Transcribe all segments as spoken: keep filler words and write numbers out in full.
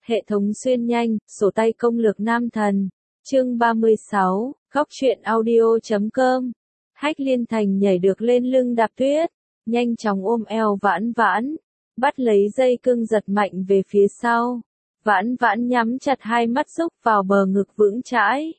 Hệ thống xuyên nhanh, sổ tay công lược nam thần. Chương ba mươi sáu, góc truyện audio chấm com. Hách Liên Thành nhảy được lên lưng Đạp Tuyết, nhanh chóng ôm eo Vãn Vãn, bắt lấy dây cương giật mạnh về phía sau. Vãn Vãn nhắm chặt hai mắt rúc vào bờ ngực vững chãi.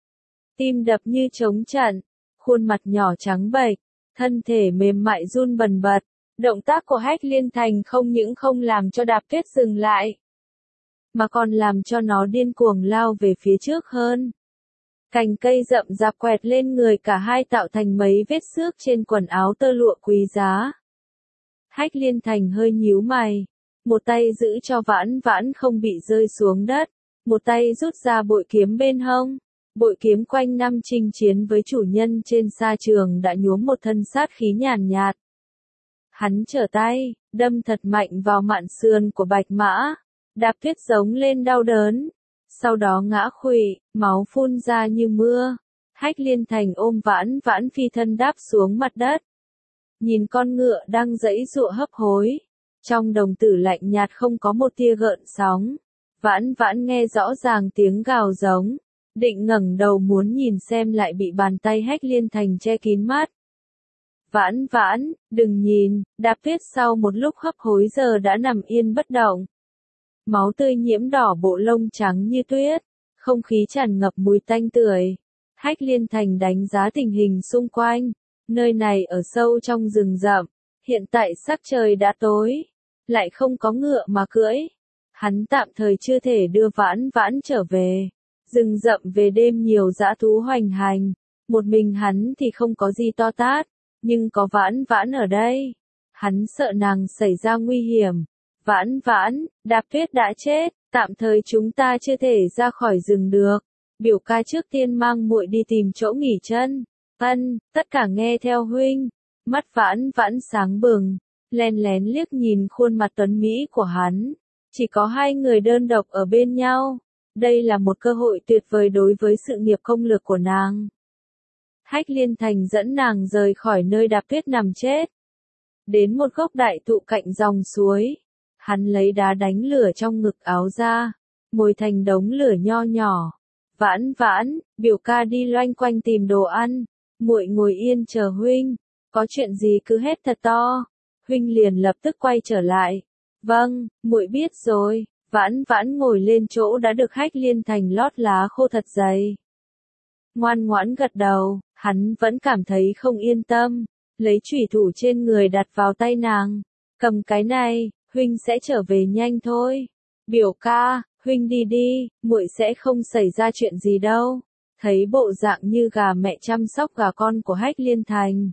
Tim đập như trống trận, khuôn mặt nhỏ trắng bệch, thân thể mềm mại run bần bật. Động tác của Hách Liên Thành không những không làm cho Đạp Tuyết dừng lại, mà còn làm cho nó điên cuồng lao về phía trước hơn. Cành cây rậm rạp quẹt lên người cả hai tạo thành mấy vết xước trên quần áo tơ lụa quý giá. Hách Liên Thành hơi nhíu mày, một tay giữ cho Vãn Vãn không bị rơi xuống đất, một tay rút ra bội kiếm bên hông. Bội kiếm quanh năm chinh chiến với chủ nhân trên sa trường đã nhuốm một thân sát khí nhàn nhạt. Hắn trở tay, đâm thật mạnh vào mạn sườn của Bạch Mã. Đạp Tuyết giống lên đau đớn, sau đó ngã khuỵu, máu phun ra như mưa. Hách Liên Thành ôm Vãn Vãn phi thân đáp xuống mặt đất. Nhìn con ngựa đang giãy giụa hấp hối, trong đồng tử lạnh nhạt không có một tia gợn sóng. Vãn Vãn nghe rõ ràng tiếng gào giống, định ngẩng đầu muốn nhìn xem lại bị bàn tay Hách Liên Thành che kín mắt. Vãn Vãn, đừng nhìn, Đạp Tuyết sau một lúc hấp hối giờ đã nằm yên bất động. Máu tươi nhiễm đỏ bộ lông trắng như tuyết, không khí tràn ngập mùi tanh tưởi. Hách Liên Thành đánh giá tình hình xung quanh, nơi này ở sâu trong rừng rậm, hiện tại sắc trời đã tối, lại không có ngựa mà cưỡi. Hắn tạm thời chưa thể đưa Vãn Vãn trở về. Rừng rậm về đêm nhiều dã thú hoành hành, một mình hắn thì không có gì to tát, nhưng có Vãn Vãn ở đây, hắn sợ nàng xảy ra nguy hiểm. Vãn Vãn, Đạp Tuyết đã chết, tạm thời chúng ta chưa thể ra khỏi rừng được. Biểu ca trước tiên mang muội đi tìm chỗ nghỉ chân. Ân, tất cả nghe theo huynh. Mắt Vãn Vãn sáng bừng, lén lén liếc nhìn khuôn mặt tuấn mỹ của hắn. Chỉ có hai người đơn độc ở bên nhau. Đây là một cơ hội tuyệt vời đối với sự nghiệp công lược của nàng. Hách Liên Thành dẫn nàng rời khỏi nơi Đạp Tuyết nằm chết. Đến một gốc đại thụ cạnh dòng suối. Hắn lấy đá đánh lửa trong ngực áo ra, ngồi thành đống lửa nho nhỏ. Vãn Vãn, biểu ca đi loanh quanh tìm đồ ăn, muội ngồi yên chờ huynh, có chuyện gì cứ hét thật to, huynh liền lập tức quay trở lại. Vâng, muội biết rồi. Vãn Vãn ngồi lên chỗ đã được Hách Liên Thành lót lá khô thật dày. Ngoan ngoãn gật đầu, hắn vẫn cảm thấy không yên tâm, lấy chủy thủ trên người đặt vào tay nàng, cầm cái này. Huynh sẽ trở về nhanh thôi. Biểu ca, huynh đi đi, muội sẽ không xảy ra chuyện gì đâu. Thấy bộ dạng như gà mẹ chăm sóc gà con của Hách Liên Thành,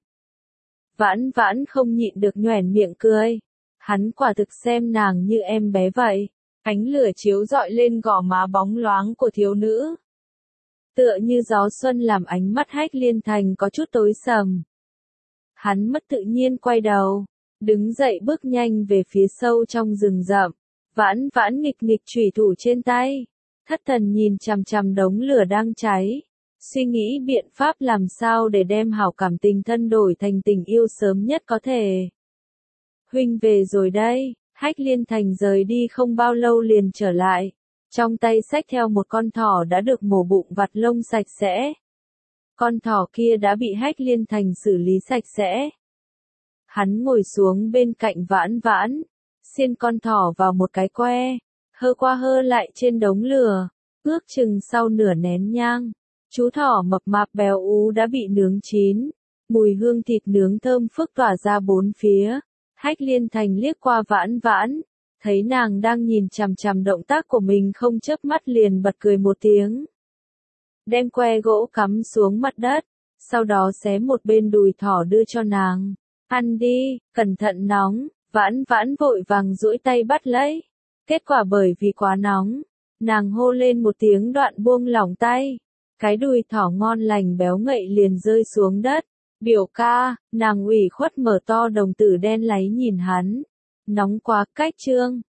Vãn Vãn không nhịn được nhoẻn miệng cười. Hắn quả thực xem nàng như em bé vậy. Ánh lửa chiếu rọi lên gò má bóng loáng của thiếu nữ, tựa như gió xuân làm ánh mắt Hách Liên Thành có chút tối sầm. Hắn mất tự nhiên quay đầu, đứng dậy bước nhanh về phía sâu trong rừng rậm. Vãn Vãn nghịch nghịch chủy thủ trên tay, thất thần nhìn chằm chằm đống lửa đang cháy, suy nghĩ biện pháp làm sao để đem hảo cảm tình thân đổi thành tình yêu sớm nhất có thể. Huynh về rồi đây. Hách Liên Thành rời đi không bao lâu liền trở lại, trong tay xách theo một con thỏ đã được mổ bụng vặt lông sạch sẽ. Con thỏ kia đã bị Hách Liên Thành xử lý sạch sẽ. Hắn ngồi xuống bên cạnh Vãn Vãn, xiên con thỏ vào một cái que, hơ qua hơ lại trên đống lửa, ước chừng sau nửa nén nhang, chú thỏ mập mạp béo ú đã bị nướng chín, mùi hương thịt nướng thơm phức tỏa ra bốn phía. Hách Liên Thành liếc qua Vãn Vãn, thấy nàng đang nhìn chằm chằm động tác của mình không chớp mắt liền bật cười một tiếng. Đem que gỗ cắm xuống mặt đất, sau đó xé một bên đùi thỏ đưa cho nàng. Ăn đi, cẩn thận nóng. Vãn Vãn vội vàng duỗi tay bắt lấy. Kết quả bởi vì quá nóng, nàng hô lên một tiếng đoạn buông lỏng tay. Cái đùi thỏ ngon lành béo ngậy liền rơi xuống đất. Biểu ca, nàng ủy khuất mở to đồng tử đen láy nhìn hắn. Nóng quá, cách trương.